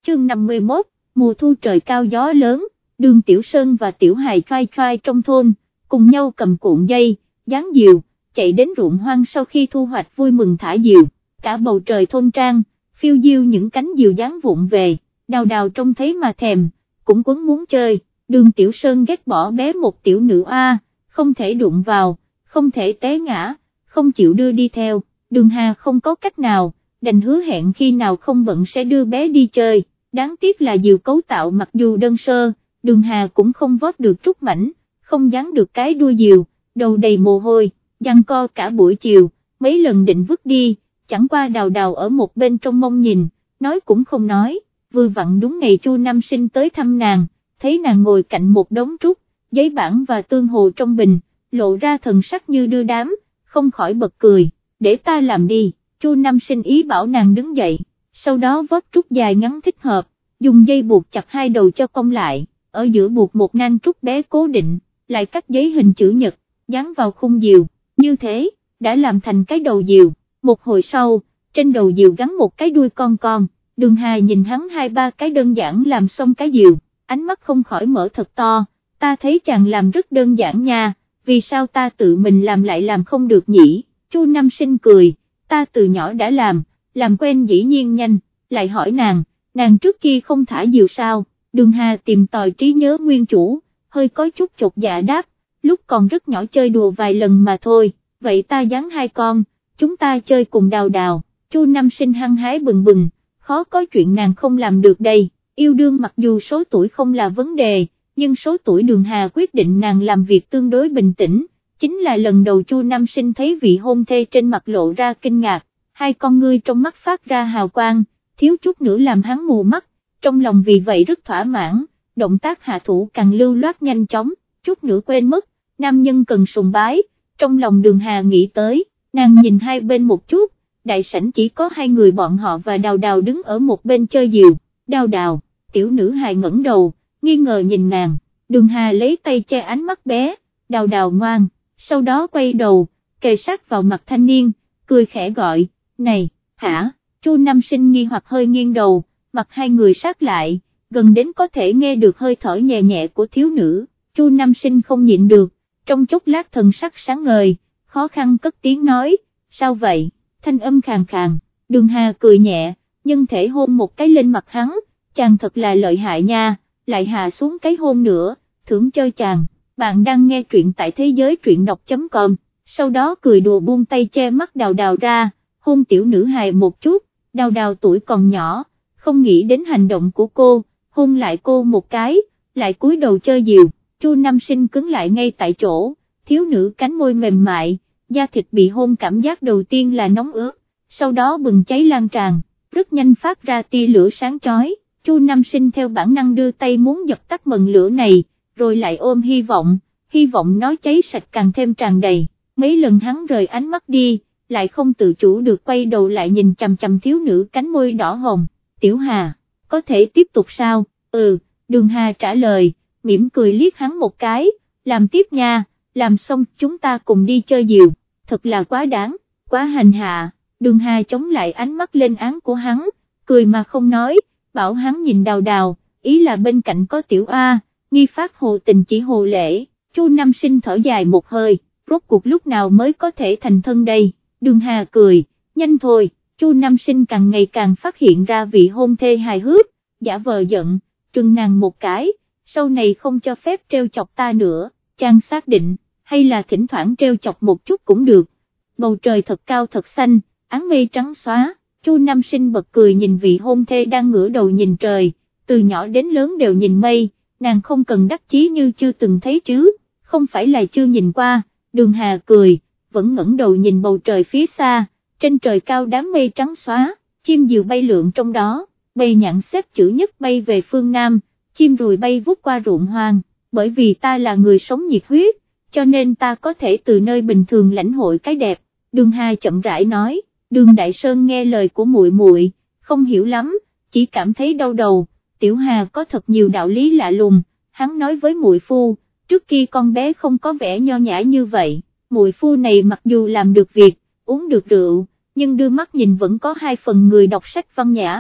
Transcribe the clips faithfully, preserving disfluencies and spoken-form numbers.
chương năm mươi mốt, mùa thu trời cao gió lớn, Đường Tiểu Sơn và Tiểu Hài trai trai trong thôn, cùng nhau cầm cuộn dây, dán diều, chạy đến ruộng hoang sau khi thu hoạch vui mừng thả diều, cả bầu trời thôn trang, phiêu diêu những cánh diều dán vụn về, Đào Đào trông thấy mà thèm, cũng quấn muốn chơi, Đường Tiểu Sơn ghét bỏ bé một tiểu nữ oa, không thể đụng vào, không thể té ngã, không chịu đưa đi theo, Đường Hà không có cách nào, đành hứa hẹn khi nào không bận sẽ đưa bé đi chơi, đáng tiếc là diều cấu tạo mặc dù đơn sơ, Đường Hà cũng không vót được trúc mảnh, không dán được cái đuôi diều, đầu đầy mồ hôi, giằng co cả buổi chiều, mấy lần định vứt đi, chẳng qua Đào Đào ở một bên trong mông nhìn, nói cũng không nói, vừa vặn đúng ngày Chu Nam Sinh tới thăm nàng, thấy nàng ngồi cạnh một đống trúc, giấy bản và tương hồ trong bình, lộ ra thần sắc như đưa đám, không khỏi bật cười, để ta làm đi, Chu Nam Sinh ý bảo nàng đứng dậy, sau đó vót trúc dài ngắn thích hợp, dùng dây buộc chặt hai đầu cho cong lại, ở giữa buộc một nang trúc bé cố định, lại cắt giấy hình chữ nhật, dán vào khung diều, như thế, đã làm thành cái đầu diều, một hồi sau, trên đầu diều gắn một cái đuôi con con, Đường Hà nhìn hắn hai ba cái đơn giản làm xong cái diều, ánh mắt không khỏi mở thật to, ta thấy chàng làm rất đơn giản nha, vì sao ta tự mình làm lại làm không được nhỉ, Chu Nam Sinh cười, ta từ nhỏ đã làm, làm quen dĩ nhiên nhanh, lại hỏi nàng, nàng trước kia không thả diều sao, Đường Hà tìm tòi trí nhớ nguyên chủ, hơi có chút chột dạ đáp, lúc còn rất nhỏ chơi đùa vài lần mà thôi, vậy ta dán hai con, chúng ta chơi cùng Đào Đào, Chu Nam Sinh hăng hái bừng bừng, khó có chuyện nàng không làm được đây, yêu đương mặc dù số tuổi không là vấn đề, nhưng số tuổi Đường Hà quyết định nàng làm việc tương đối bình tĩnh, chính là lần đầu Chu Nam Sinh thấy vị hôn thê trên mặt lộ ra kinh ngạc, hai con ngươi trong mắt phát ra hào quang, thiếu chút nữa làm hắn mù mắt, trong lòng vì vậy rất thỏa mãn, động tác hạ thủ càng lưu loát nhanh chóng, chút nữa quên mất, nam nhân cần sùng bái, trong lòng Đường Hà nghĩ tới, nàng nhìn hai bên một chút, đại sảnh chỉ có hai người bọn họ và Đào Đào đứng ở một bên chơi diều, Đào Đào, tiểu nữ hài ngẩng đầu, nghi ngờ nhìn nàng, Đường Hà lấy tay che ánh mắt bé, Đào Đào ngoan, sau đó quay đầu, kề sát vào mặt thanh niên, cười khẽ gọi, này, hả, Chu Nam Sinh nghi hoặc hơi nghiêng đầu, mặt hai người sát lại, gần đến có thể nghe được hơi thở nhẹ nhẹ của thiếu nữ, Chu Nam Sinh không nhịn được, trong chốc lát thần sắc sáng ngời, khó khăn cất tiếng nói, sao vậy, thanh âm khàn khàn, Đường Hà cười nhẹ, nhân thể hôn một cái lên mặt hắn, chàng thật là lợi hại nha, lại hạ xuống cái hôn nữa, thưởng cho chàng, bạn đang nghe truyện tại thế giới truyện đọc chấm com, sau đó cười đùa buông tay che mắt Đào Đào ra, hôn tiểu nữ hài một chút, Đào Đào tuổi còn nhỏ, không nghĩ đến hành động của cô, hôn lại cô một cái, lại cúi đầu chơi diều, Chu Nam Sinh cứng lại ngay tại chỗ, thiếu nữ cánh môi mềm mại, da thịt bị hôn cảm giác đầu tiên là nóng ướt, sau đó bừng cháy lan tràn, rất nhanh phát ra tia lửa sáng chói, Chu Nam Sinh theo bản năng đưa tay muốn dập tắt mần lửa này, rồi lại ôm hy vọng, hy vọng nó cháy sạch càng thêm tràn đầy, mấy lần hắn rời ánh mắt đi, lại không tự chủ được quay đầu lại nhìn chằm chằm thiếu nữ cánh môi đỏ hồng, Tiểu Hà, có thể tiếp tục sao, ừ, Đường Hà trả lời, mỉm cười liếc hắn một cái, làm tiếp nha, làm xong chúng ta cùng đi chơi diều, thật là quá đáng, quá hành hạ, Đường Hà chống lại ánh mắt lên án của hắn, cười mà không nói, bảo hắn nhìn Đào Đào, ý là bên cạnh có Tiểu A, nghi phát hồ tình chỉ hồ lễ, Chu Nam Sinh thở dài một hơi, rốt cuộc lúc nào mới có thể thành thân đây, Đường Hà cười, nhanh thôi, Chu Nam Sinh càng ngày càng phát hiện ra vị hôn thê hài hước, giả vờ giận, trừng nàng một cái, sau này không cho phép treo chọc ta nữa, chàng xác định, hay là thỉnh thoảng treo chọc một chút cũng được, bầu trời thật cao thật xanh, áng mây trắng xóa, Chu Nam Sinh bật cười nhìn vị hôn thê đang ngửa đầu nhìn trời, từ nhỏ đến lớn đều nhìn mây, nàng không cần đắc chí như chưa từng thấy chứ, không phải là chưa nhìn qua, Đường Hà cười, vẫn ngẩng đầu nhìn bầu trời phía xa, trên trời cao đám mây trắng xóa, chim diều bay lượn trong đó, bầy nhạn xếp chữ nhất bay về phương Nam, chim ruồi bay vút qua ruộng hoang, bởi vì ta là người sống nhiệt huyết, cho nên ta có thể từ nơi bình thường lãnh hội cái đẹp, Đường Hà chậm rãi nói, Đường Đại Sơn nghe lời của muội muội, không hiểu lắm, chỉ cảm thấy đau đầu, Tiểu Hà có thật nhiều đạo lý lạ lùng, hắn nói với muội phu, trước kia con bé không có vẻ nho nhã như vậy, muội phu này mặc dù làm được việc, uống được rượu, nhưng đưa mắt nhìn vẫn có hai phần người đọc sách văn nhã,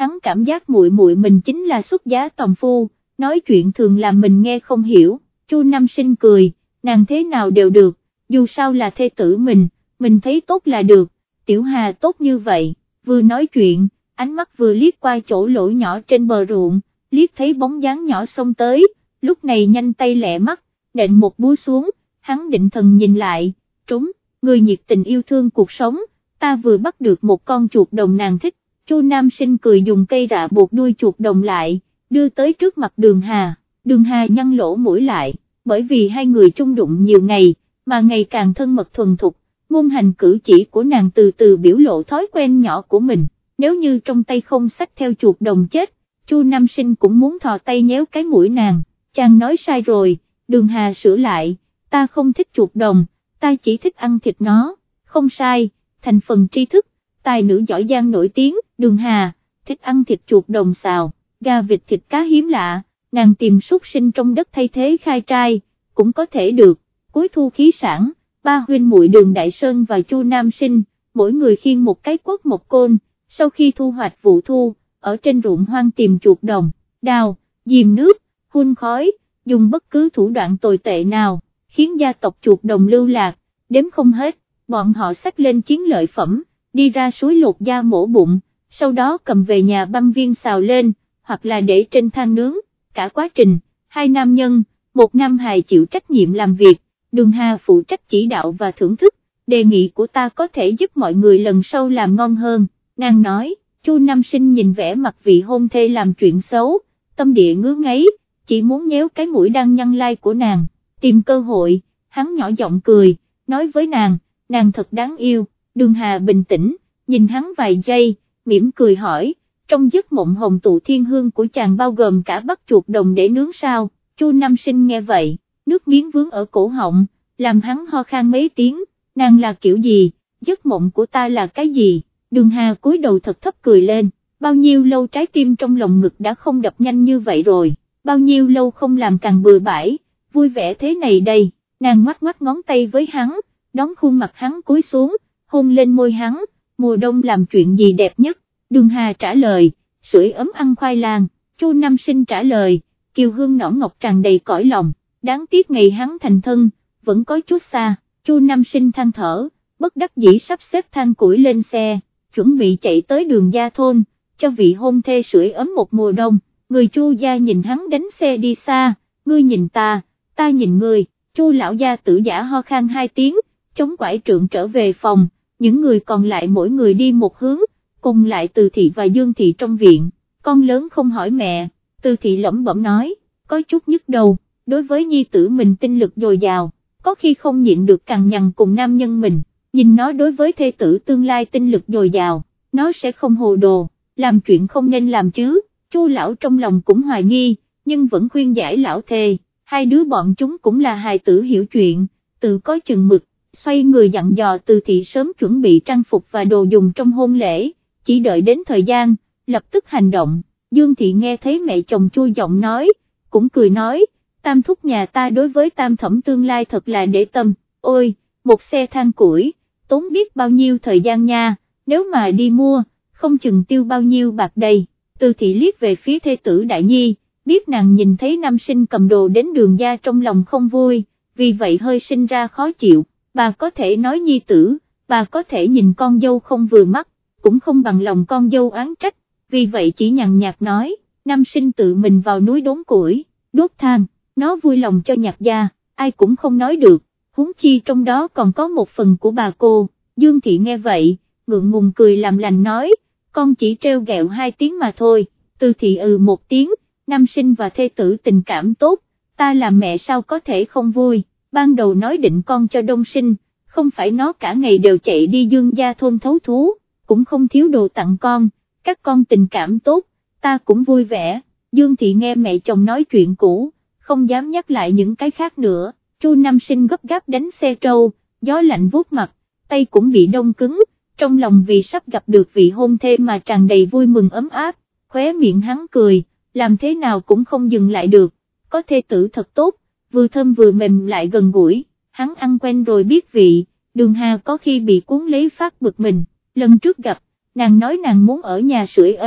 hắn cảm giác muội muội mình chính là xuất giá tòng phu, nói chuyện thường làm mình nghe không hiểu. Chu Nam Sinh cười, nàng thế nào đều được, dù sao là thê tử mình, mình thấy tốt là được, Tiểu Hà tốt như vậy. Vừa nói chuyện, ánh mắt vừa liếc qua chỗ lỗ nhỏ trên bờ ruộng, liếc thấy bóng dáng nhỏ xông tới, lúc này nhanh tay lẹ mắt, nện một búa xuống, hắn định thần nhìn lại, trúng, người nhiệt tình yêu thương cuộc sống, ta vừa bắt được một con chuột đồng nàng thích. Chu Nam Sinh cười dùng cây rạ buộc đuôi chuột đồng lại, đưa tới trước mặt Đường Hà, Đường Hà nhăn lỗ mũi lại, bởi vì hai người chung đụng nhiều ngày, mà ngày càng thân mật thuần thục, ngôn hành cử chỉ của nàng từ từ biểu lộ thói quen nhỏ của mình, nếu như trong tay không xách theo chuột đồng chết, Chu Nam Sinh cũng muốn thò tay nhéo cái mũi nàng. Chàng nói sai rồi, Đường Hà sửa lại, ta không thích chuột đồng, ta chỉ thích ăn thịt nó, không sai, thành phần tri thức, tài nữ giỏi giang nổi tiếng. Đường Hà, thích ăn thịt chuột đồng xào, gà vịt thịt cá hiếm lạ, nàng tìm súc sinh trong đất thay thế khai trai, cũng có thể được. Cuối thu khí sản, ba huynh muội Đường Đại Sơn và Chu Nam Sinh, mỗi người khiêng một cái quất một côn, sau khi thu hoạch vụ thu, ở trên ruộng hoang tìm chuột đồng, đào, dìm nước, hun khói, dùng bất cứ thủ đoạn tồi tệ nào, khiến gia tộc chuột đồng lưu lạc, đếm không hết, bọn họ xách lên chiến lợi phẩm, đi ra suối lột da mổ bụng, sau đó cầm về nhà băm viên xào lên, hoặc là để trên than nướng, cả quá trình, hai nam nhân, một nam hài chịu trách nhiệm làm việc, Đường Hà phụ trách chỉ đạo và thưởng thức, đề nghị của ta có thể giúp mọi người lần sau làm ngon hơn, nàng nói. Chu Nam Sinh nhìn vẻ mặt vị hôn thê làm chuyện xấu, tâm địa ngứa ngáy, chỉ muốn nhéo cái mũi đang nhăn lai của nàng, tìm cơ hội, hắn nhỏ giọng cười, nói với nàng, nàng thật đáng yêu. Đường Hà bình tĩnh, nhìn hắn vài giây, mỉm cười hỏi, trong giấc mộng hồng tụ thiên hương của chàng bao gồm cả bắt chuột đồng để nướng sao? Chu Nam Sinh nghe vậy, nước miếng vướng ở cổ họng, làm hắn ho khan mấy tiếng, nàng là kiểu gì, giấc mộng của ta là cái gì? Đường Hà cúi đầu thật thấp cười lên, bao nhiêu lâu trái tim trong lòng ngực đã không đập nhanh như vậy rồi, bao nhiêu lâu không làm càng bừa bãi, vui vẻ thế này đây, nàng ngoắc ngoắc ngón tay với hắn, đón khuôn mặt hắn cúi xuống, hôn lên môi hắn, mùa đông làm chuyện gì đẹp nhất? Đường Hà trả lời, sưởi ấm ăn khoai lang. Chu Nam Sinh trả lời, kiều hương nõn ngọc tràn đầy cõi lòng, đáng tiếc ngày hắn thành thân, vẫn có chút xa. Chu Nam Sinh than thở, bất đắc dĩ sắp xếp than củi lên xe, chuẩn bị chạy tới Đường gia thôn, cho vị hôn thê sưởi ấm một mùa đông. Người Chu gia nhìn hắn đánh xe đi xa, ngươi nhìn ta, ta nhìn ngươi. Chu lão gia tử giả ho khan hai tiếng, chống quải trượng trở về phòng, những người còn lại mỗi người đi một hướng, cùng lại Từ thị và Dương thị trong viện. Con lớn không hỏi mẹ, Từ thị lẩm bẩm nói, có chút nhức đầu, đối với nhi tử mình tinh lực dồi dào, có khi không nhịn được cằn nhằn cùng nam nhân mình, nhìn nó đối với thê tử tương lai tinh lực dồi dào, nó sẽ không hồ đồ, làm chuyện không nên làm chứ. Chu lão trong lòng cũng hoài nghi, nhưng vẫn khuyên giải lão thề, hai đứa bọn chúng cũng là hài tử hiểu chuyện, tự có chừng mực, xoay người dặn dò Từ thị sớm chuẩn bị trang phục và đồ dùng trong hôn lễ, chỉ đợi đến thời gian, lập tức hành động. Dương thị nghe thấy mẹ chồng chua giọng nói, cũng cười nói, tam thúc nhà ta đối với tam thẩm tương lai thật là để tâm, ôi, một xe than củi, tốn biết bao nhiêu thời gian nha, nếu mà đi mua, không chừng tiêu bao nhiêu bạc đây. Từ thị liếc về phía thê tử Đại Nhi, biết nàng nhìn thấy nam sinh cầm đồ đến Đường gia trong lòng không vui, vì vậy hơi sinh ra khó chịu, bà có thể nói nhi tử, bà có thể nhìn con dâu không vừa mắt, cũng không bằng lòng con dâu oán trách, vì vậy chỉ nhàn nhạt nói, nam sinh tự mình vào núi đốn củi, đốt than, nó vui lòng cho Nhạc gia, ai cũng không nói được, huống chi trong đó còn có một phần của bà cô. Dương thị nghe vậy, ngượng ngùng cười làm lành nói, con chỉ trêu ghẹo hai tiếng mà thôi. Từ thị ừ một tiếng, nam sinh và thê tử tình cảm tốt, ta làm mẹ sao có thể không vui, ban đầu nói định con cho Đông Sinh, không phải nó cả ngày đều chạy đi Dương gia thôn thấu thú, cũng không thiếu đồ tặng con, các con tình cảm tốt, ta cũng vui vẻ. Dương thị nghe mẹ chồng nói chuyện cũ, không dám nhắc lại những cái khác nữa. Chu Nam Sinh gấp gáp đánh xe trâu, gió lạnh vuốt mặt, tay cũng bị đông cứng, trong lòng vì sắp gặp được vị hôn thê mà tràn đầy vui mừng ấm áp, khóe miệng hắn cười, làm thế nào cũng không dừng lại được, có thê tử thật tốt, vừa thơm vừa mềm lại gần gũi, hắn ăn quen rồi biết vị. Đường Hà có khi bị cuốn lấy phát bực mình, lần trước gặp, nàng nói nàng muốn ở nhà sưởi ấm,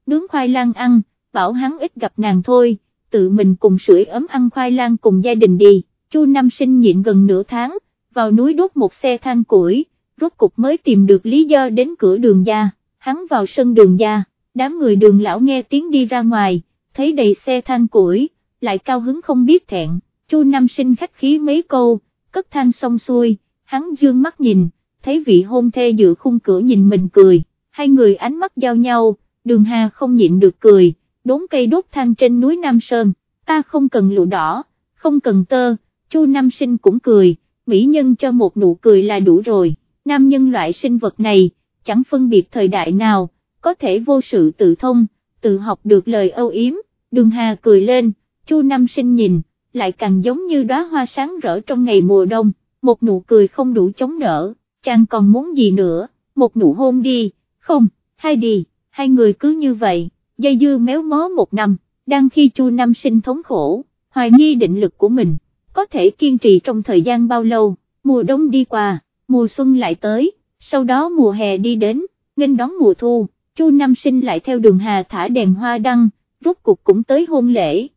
nướng khoai lang ăn, bảo hắn ít gặp nàng thôi, tự mình cùng sưởi ấm ăn khoai lang cùng gia đình đi. Chu Nam Sinh nhịn gần nửa tháng, vào núi đốt một xe than củi, rốt cục mới tìm được lý do đến cửa Đường gia. Hắn vào sân Đường gia, đám người Đường lão nghe tiếng đi ra ngoài, thấy đầy xe than củi, lại cao hứng không biết thẹn. Chu Nam Sinh khách khí mấy câu, cất than xong xuôi, hắn dương mắt nhìn, thấy vị hôn thê dựa khung cửa nhìn mình cười, hai người ánh mắt giao nhau, Đường Hà không nhịn được cười, đốn cây đốt than trên núi Nam Sơn, ta không cần lụa đỏ, không cần tơ. Chu Nam Sinh cũng cười, mỹ nhân cho một nụ cười là đủ rồi, nam nhân loại sinh vật này, chẳng phân biệt thời đại nào, có thể vô sự tự thông, tự học được lời âu yếm. Đường Hà cười lên, Chu Nam Sinh nhìn, lại càng giống như đóa hoa sáng rỡ trong ngày mùa đông, một nụ cười không đủ chống đỡ, chàng còn muốn gì nữa, một nụ hôn đi, không, hai đi, hai người cứ như vậy, dây dưa méo mó một năm, đang khi Chu Nam Sinh thống khổ, hoài nghi định lực của mình, có thể kiên trì trong thời gian bao lâu, mùa đông đi qua, mùa xuân lại tới, sau đó mùa hè đi đến, nghênh đón mùa thu, Chu Nam Sinh lại theo Đường Hà thả đèn hoa đăng, rốt cục cũng tới hôn lễ.